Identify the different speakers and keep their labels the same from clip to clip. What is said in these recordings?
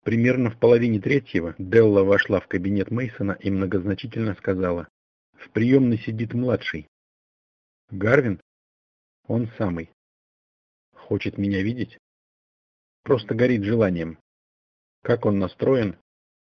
Speaker 1: Примерно в половине третьего Делла вошла в кабинет Мейсона и многозначительно сказала: «В приемной сидит младший». «Гарвин? Он самый. Хочет меня видеть? Просто горит желанием. Как он настроен?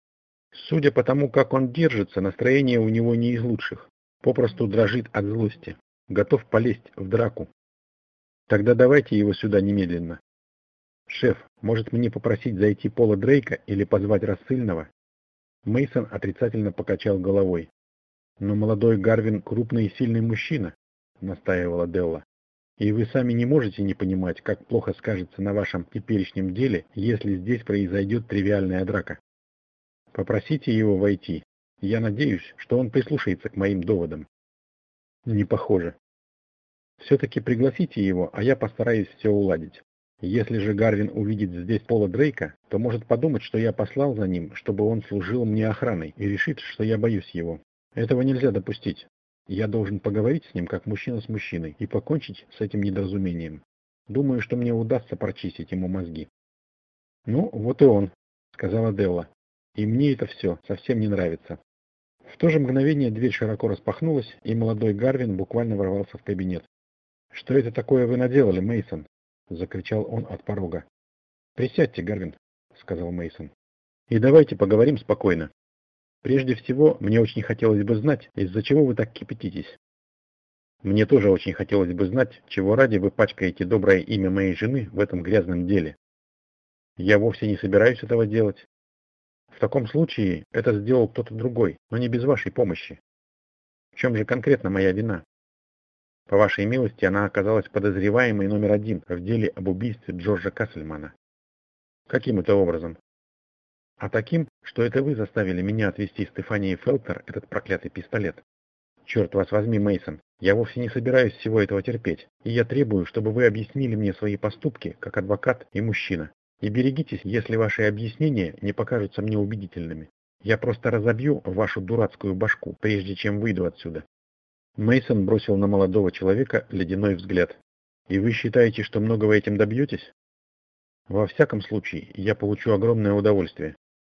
Speaker 1: Судя по тому, как он держится, настроение у него не из лучших. Попросту дрожит от злости. Готов полезть в драку. Тогда давайте его сюда немедленно. Шеф, может мне попросить зайти Пола Дрейка или позвать рассыльного?» Мейсон отрицательно покачал головой. «Но молодой Гарвин крупный и сильный мужчина», — настаивала Делла. «И вы сами не можете не понимать, как плохо скажется на вашем теперешнем деле, если здесь произойдет тривиальная драка. Попросите его войти. Я надеюсь, что он прислушается к моим доводам». «Не похоже. Все-таки пригласите его, а я постараюсь все уладить. Если же Гарвин увидит здесь Пола Дрейка, то может подумать, что я послал за ним, чтобы он служил мне охраной, и решит, что я боюсь его. Этого нельзя допустить. Я должен поговорить с ним, как мужчина с мужчиной, и покончить с этим недоразумением. Думаю, что мне удастся прочистить ему мозги». «Ну, вот и он», — сказала Делла. «И мне это все совсем не нравится». В то же мгновение дверь широко распахнулась, и молодой Гарвин буквально ворвался в кабинет. «Что это такое вы наделали, Мейсон?» — закричал он от порога. «Присядьте, Гарвин», — сказал Мейсон. «И давайте поговорим спокойно. Прежде всего, мне очень хотелось бы знать, из-за чего вы так кипятитесь». «Мне тоже очень хотелось бы знать, чего ради вы пачкаете доброе имя моей жены в этом грязном деле. Я вовсе не собираюсь этого делать. В таком случае это сделал кто-то другой, но не без вашей помощи. В чем же конкретно моя вина? По вашей милости, она оказалась подозреваемой номер 1 в деле об убийстве Джорджа Кассельмана». «Каким это образом?» «А таким, что это вы заставили меня отвезти Стефании Фелтнер этот проклятый пистолет. Черт вас возьми, Мейсон, я вовсе не собираюсь всего этого терпеть, и я требую, чтобы вы объяснили мне свои поступки, как адвокат и мужчина. И берегитесь, если ваши объяснения не покажутся мне убедительными. Я просто разобью вашу дурацкую башку, прежде чем выйду отсюда». Мейсон бросил на молодого человека ледяной взгляд. «И вы считаете, что многого этим добьетесь?» «Во всяком случае, я получу огромное удовольствие.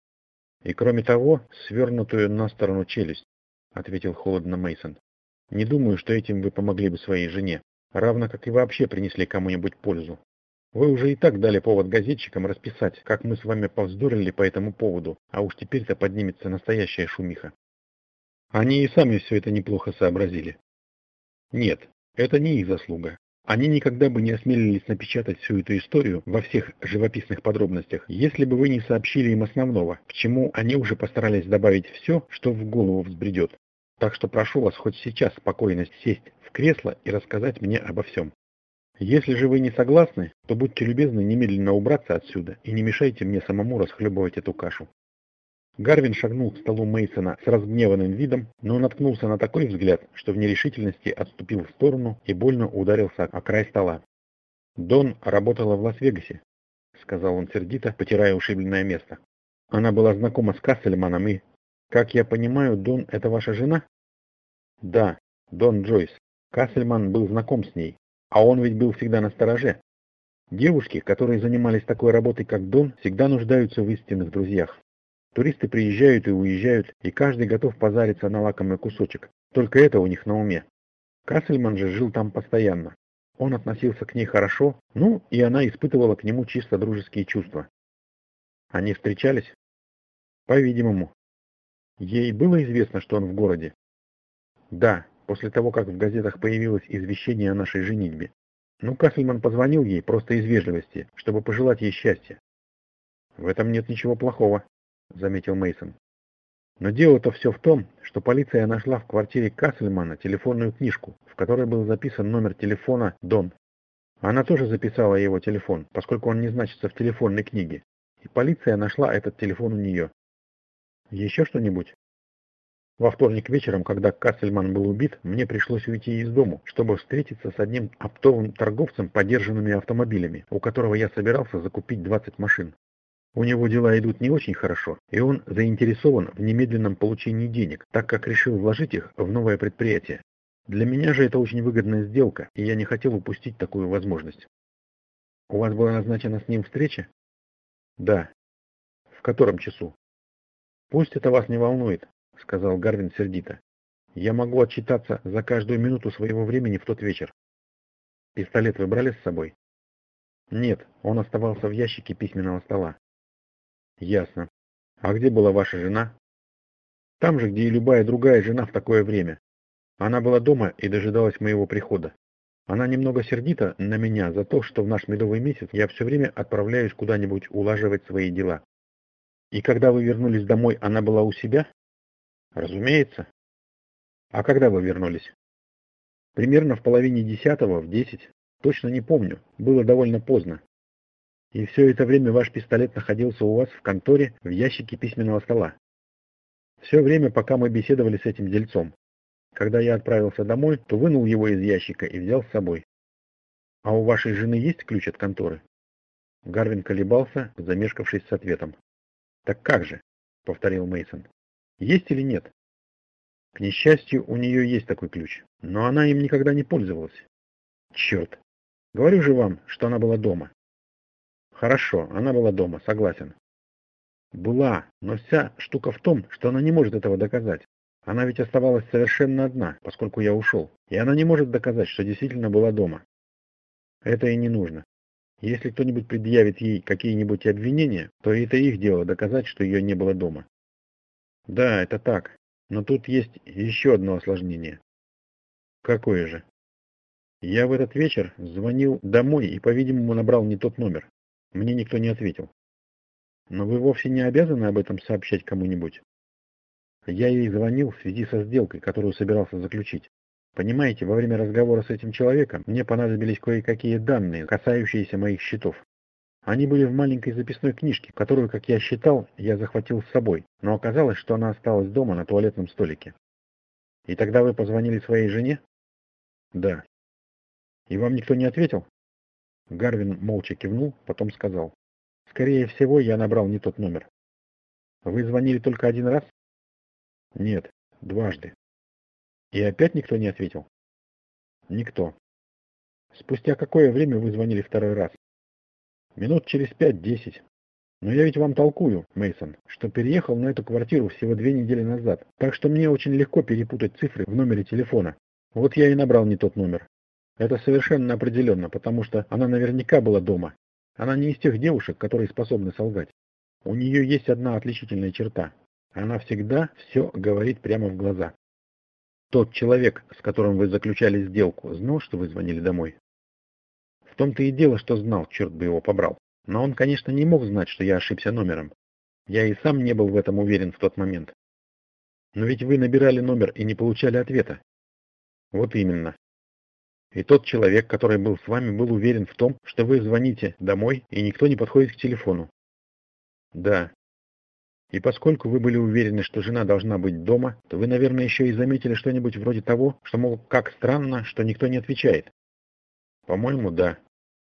Speaker 1: И кроме того, свернутую на сторону челюсть», — ответил холодно Мейсон. «Не думаю, что этим вы помогли бы своей жене, равно как и вообще принесли кому-нибудь пользу. Вы уже и так дали повод газетчикам расписать, как мы с вами повздорили по этому поводу, а уж теперь-то поднимется настоящая шумиха». Они и сами все это неплохо сообразили. Нет, это не их заслуга. Они никогда бы не осмелились напечатать всю эту историю во всех живописных подробностях, если бы вы не сообщили им основного, к чему они уже постарались добавить все, что в голову взбредет. Так что прошу вас хоть сейчас спокойно сесть в кресло и рассказать мне обо всем. Если же вы не согласны, то будьте любезны немедленно убраться отсюда и не мешайте мне самому расхлебывать эту кашу». Гарвин шагнул к столу Мейсона с разгневанным видом, но наткнулся на такой взгляд, что в нерешительности отступил в сторону и больно ударился о край стола. «Дон работала в Лас-Вегасе», — сказал он сердито, потирая ушибленное место. «Она была знакома с Кассельманом и... Как я понимаю, Дон — это ваша жена?» «Да, Дон Джойс. Кассельман был знаком с ней, а он ведь был всегда настороже. Девушки, которые занимались такой работой, как Дон, всегда нуждаются в истинных друзьях. Туристы приезжают и уезжают, и каждый готов позариться на лакомый кусочек. Только это у них на уме. Кассельман же жил там постоянно. Он относился к ней хорошо, ну, и она испытывала к нему чисто дружеские чувства. Они встречались? По-видимому. Ей было известно, что он в городе? Да, после того, как в газетах появилось извещение о нашей женитьбе. Ну, Кассельман позвонил ей просто из вежливости, чтобы пожелать ей счастья. В этом нет ничего плохого, заметил Мейсон. Но дело-то все в том, что полиция нашла в квартире Кассельмана телефонную книжку, в которой был записан номер телефона Дон. Она тоже записала его телефон, поскольку он не значится в телефонной книге, и полиция нашла этот телефон у нее. Еще что-нибудь? Во вторник вечером, когда Кассельман был убит, мне пришлось уйти из дому, чтобы встретиться с одним оптовым торговцем подержанными автомобилями, у которого я собирался закупить 20 машин. У него дела идут не очень хорошо, и он заинтересован в немедленном получении денег, так как решил вложить их в новое предприятие. Для меня же это очень выгодная сделка, и я не хотел упустить такую возможность. У вас была назначена с ним встреча? Да. В котором часу? Пусть это вас не волнует, сказал Гарвин сердито. Я могу отчитаться за каждую минуту своего времени в тот вечер. Пистолет вы брали с собой? Нет, он оставался в ящике письменного стола. Ясно. А где была ваша жена? Там же, где и любая другая жена в такое время. Она была дома и дожидалась моего прихода. Она немного сердита на меня за то, что в наш медовый месяц я все время отправляюсь куда-нибудь улаживать свои дела. И когда вы вернулись домой, она была у себя? Разумеется. А когда вы вернулись? Примерно в половине 10-го, в 10. Точно не помню. Было довольно поздно. И все это время ваш пистолет находился у вас в конторе в ящике письменного стола. Все время, пока мы беседовали с этим дельцом. Когда я отправился домой, то вынул его из ящика и взял с собой. А у вашей жены есть ключ от конторы? Гарвин колебался, замешкавшись с ответом. Так как же? Повторил Мейсон. Есть или нет? К несчастью, у нее есть такой ключ, но она им никогда не пользовалась. Черт! Говорю же вам, что она была дома. Хорошо, она была дома, согласен. Была, но вся штука в том, что она не может этого доказать. Она ведь оставалась совершенно одна, поскольку я ушел, и она не может доказать, что действительно была дома. Это и не нужно. Если кто-нибудь предъявит ей какие-нибудь обвинения, то это их дело доказать, что ее не было дома. Да, это так, но тут есть еще одно осложнение. Какое же? Я в этот вечер звонил домой и, по-видимому, набрал не тот номер. Мне никто не ответил. Но вы вовсе не обязаны об этом сообщать кому-нибудь. Я ей звонил в связи со сделкой, которую собирался заключить. Понимаете, во время разговора с этим человеком мне понадобились кое-какие данные, касающиеся моих счетов. Они были в маленькой записной книжке, которую, как я считал, я захватил с собой, но оказалось, что она осталась дома на туалетном столике. И тогда вы позвонили своей жене? Да. И вам никто не ответил? Гарвин молча кивнул, потом сказал. Скорее всего, я набрал не тот номер. Вы звонили только один раз? Нет, дважды. И опять никто не ответил? Никто. Спустя какое время вы звонили второй раз? Минут через 5-10. Но я ведь вам толкую, Мейсон, что переехал на эту квартиру всего 2 недели назад, так что мне очень легко перепутать цифры в номере телефона. Вот я и набрал не тот номер. Это совершенно определенно, потому что она наверняка была дома. Она не из тех девушек, которые способны солгать. У нее есть одна отличительная черта. Она всегда все говорит прямо в глаза. Тот человек, с которым вы заключали сделку, знал, что вы звонили домой? В том-то и дело, что знал, черт бы его побрал. Но он, конечно, не мог знать, что я ошибся номером. Я и сам не был в этом уверен в тот момент. Но ведь вы набирали номер и не получали ответа. Вот именно. И тот человек, который был с вами, был уверен в том, что вы звоните домой, и никто не подходит к телефону. Да. И поскольку вы были уверены, что жена должна быть дома, то вы, наверное, еще и заметили что-нибудь вроде того, что, мол, как странно, что никто не отвечает. По-моему, да.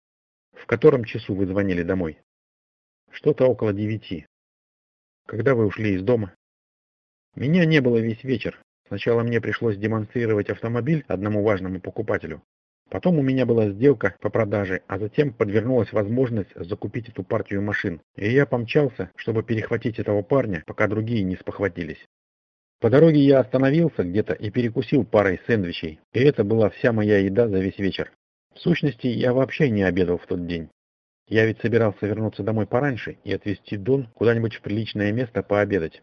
Speaker 1: В котором часу вы звонили домой? Что-то около 9. Когда вы ушли из дома? Меня не было весь вечер. Сначала мне пришлось демонстрировать автомобиль одному важному покупателю. Потом у меня была сделка по продаже, а затем подвернулась возможность закупить эту партию машин. И я помчался, чтобы перехватить этого парня, пока другие не спохватились. По дороге я остановился где-то и перекусил парой сэндвичей. И это была вся моя еда за весь вечер. В сущности, я вообще не обедал в тот день. Я ведь собирался вернуться домой пораньше и отвезти Дон куда-нибудь в приличное место пообедать.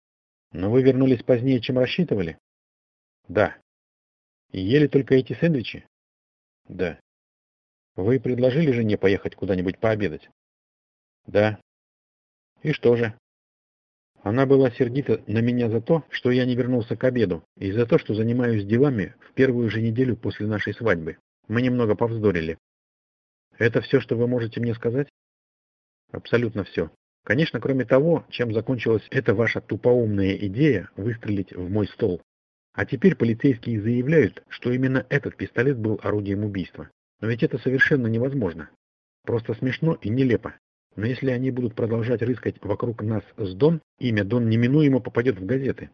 Speaker 1: Но вы вернулись позднее, чем рассчитывали? Да. И ели только эти сэндвичи? Да. Вы предложили жене поехать куда-нибудь пообедать? Да. И что же? Она была сердита на меня за то, что я не вернулся к обеду, и за то, что занимаюсь делами в первую же неделю после нашей свадьбы. Мы немного повздорили. Это все, что вы можете мне сказать? Абсолютно все. Конечно, кроме того, чем закончилась эта ваша тупоумная идея выстрелить в мой стол. А теперь полицейские заявляют, что именно этот пистолет был орудием убийства. Но ведь это совершенно невозможно. Просто смешно и нелепо. Но если они будут продолжать рыскать вокруг нас с Дон, имя Дон неминуемо попадет в газеты.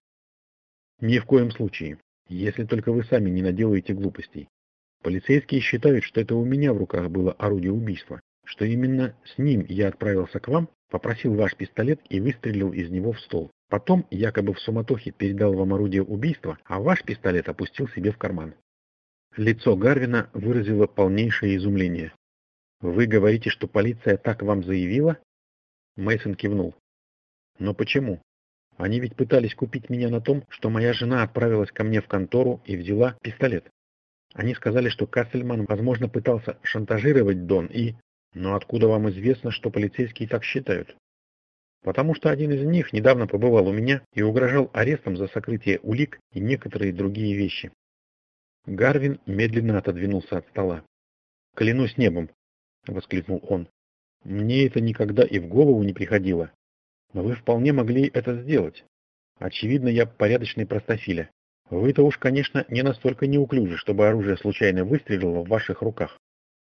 Speaker 1: Ни в коем случае. Если только вы сами не наделаете глупостей. Полицейские считают, что это у меня в руках было орудие убийства. Что именно с ним я отправился к вам, попросил ваш пистолет и выстрелил из него в стол. Потом, якобы в суматохе, передал вам орудие убийства, а ваш пистолет опустил себе в карман. Лицо Гарвина выразило полнейшее изумление. Вы говорите, что полиция так вам заявила? Мейсон кивнул. Но почему? Они ведь пытались купить меня на том, что моя жена отправилась ко мне в контору и взяла пистолет. Они сказали, что Кассельман, возможно, пытался шантажировать Дон и... Но откуда вам известно, что полицейские так считают? Потому что один из них недавно побывал у меня и угрожал арестом за сокрытие улик и некоторые другие вещи. Гарвин медленно отодвинулся от стола. «Клянусь небом!» — воскликнул он. «Мне это никогда и в голову не приходило. Но вы вполне могли это сделать. Очевидно, я порядочный простофиля. Вы-то уж, конечно, не настолько неуклюжи, чтобы оружие случайно выстрелило в ваших руках.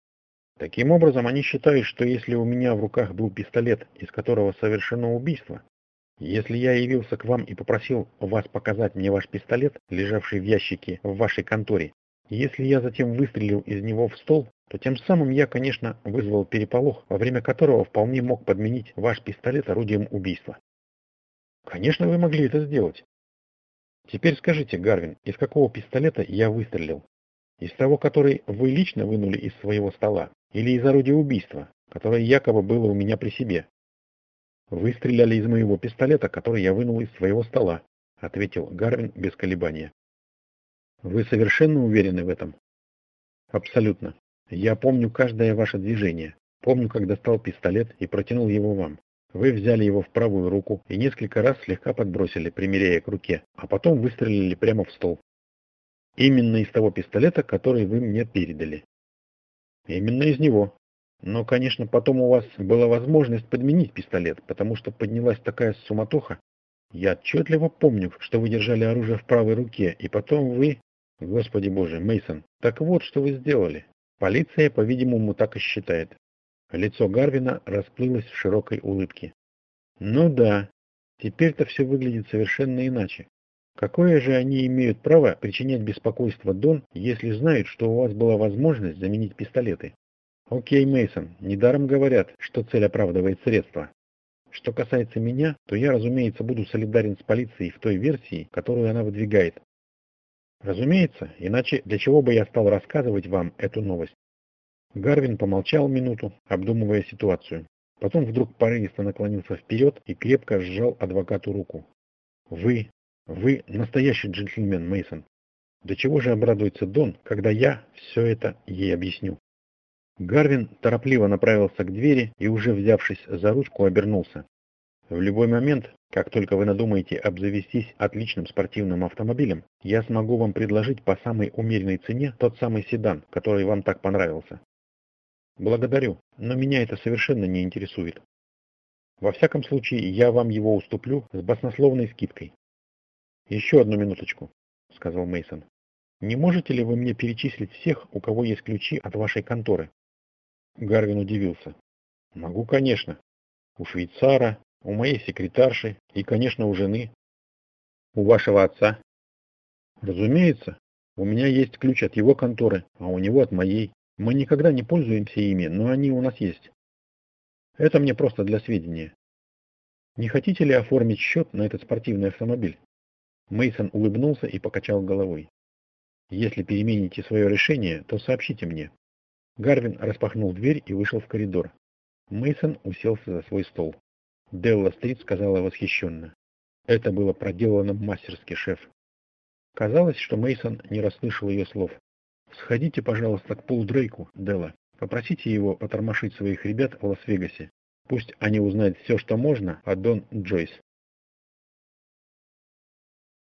Speaker 1: Таким образом, они считают, что если у меня в руках был пистолет, из которого совершено убийство, если я явился к вам и попросил вас показать мне ваш пистолет, лежавший в ящике в вашей конторе, если я затем выстрелил из него в стол, то тем самым я, конечно, вызвал переполох, во время которого вполне мог подменить ваш пистолет орудием убийства. Конечно, вы могли это сделать. Теперь скажите, Гарвин, из какого пистолета я выстрелил? Из того, который вы лично вынули из своего стола? Или из орудия убийства, которое якобы было у меня при себе? Вы стреляли из моего пистолета, который я вынул из своего стола, ответил Гарвин без колебания. Вы совершенно уверены в этом? Абсолютно. Я помню каждое ваше движение. Помню, как достал пистолет и протянул его вам. Вы взяли его в правую руку и несколько раз слегка подбросили, примеряя к руке, а потом выстрелили прямо в стол. Именно из того пистолета, который вы мне передали. Именно из него. Но, конечно, потом у вас была возможность подменить пистолет, потому что поднялась такая суматоха. Я отчетливо помню, что вы держали оружие в правой руке, и потом вы... Господи боже, Мейсон, так вот, что вы сделали. Полиция, по-видимому, так и считает. Лицо Гарвина расплылось в широкой улыбке. Ну да, теперь-то все выглядит совершенно иначе. Какое же они имеют право причинять беспокойство Дон, если знают, что у вас была возможность заменить пистолеты? Окей, Мейсон, недаром говорят, что цель оправдывает средства. Что касается меня, то я, разумеется, буду солидарен с полицией в той версии, которую она выдвигает. Разумеется, иначе для чего бы я стал рассказывать вам эту новость? Гарвин помолчал минуту, обдумывая ситуацию. Потом вдруг порывисто наклонился вперед и крепко сжал адвокату руку. Вы настоящий джентльмен, Мейсон. До чего же обрадуется Дон, когда я все это ей объясню? Гарвин торопливо направился к двери и, уже взявшись за ручку, обернулся. В любой момент, как только вы надумаете обзавестись отличным спортивным автомобилем, я смогу вам предложить по самой умеренной цене тот самый седан, который вам так понравился. Благодарю, но меня это совершенно не интересует. Во всяком случае, я вам его уступлю с баснословной скидкой. Еще одну минуточку, сказал Мейсон. Не можете ли вы мне перечислить всех, у кого есть ключи от вашей конторы? Гарвин удивился. Могу, конечно. У швейцара, у моей секретарши и, конечно, у жены. У вашего отца? Разумеется. У меня есть ключ от его конторы, а у него от моей. Мы никогда не пользуемся ими, но они у нас есть. Это мне просто для сведения. Не хотите ли оформить счет на этот спортивный автомобиль? Мейсон улыбнулся и покачал головой. Если перемените свое решение, то сообщите мне. Гарвин распахнул дверь и вышел в коридор. Мейсон уселся за свой стол. Делла Стрит сказала восхищенно. Это было проделано мастерски, шеф. Казалось, что Мейсон не расслышал ее слов. Сходите, пожалуйста, к Полу Дрейку, Делла. Попросите его потормошить своих ребят в Лас-Вегасе. Пусть они узнают все, что можно о Дон Джойс.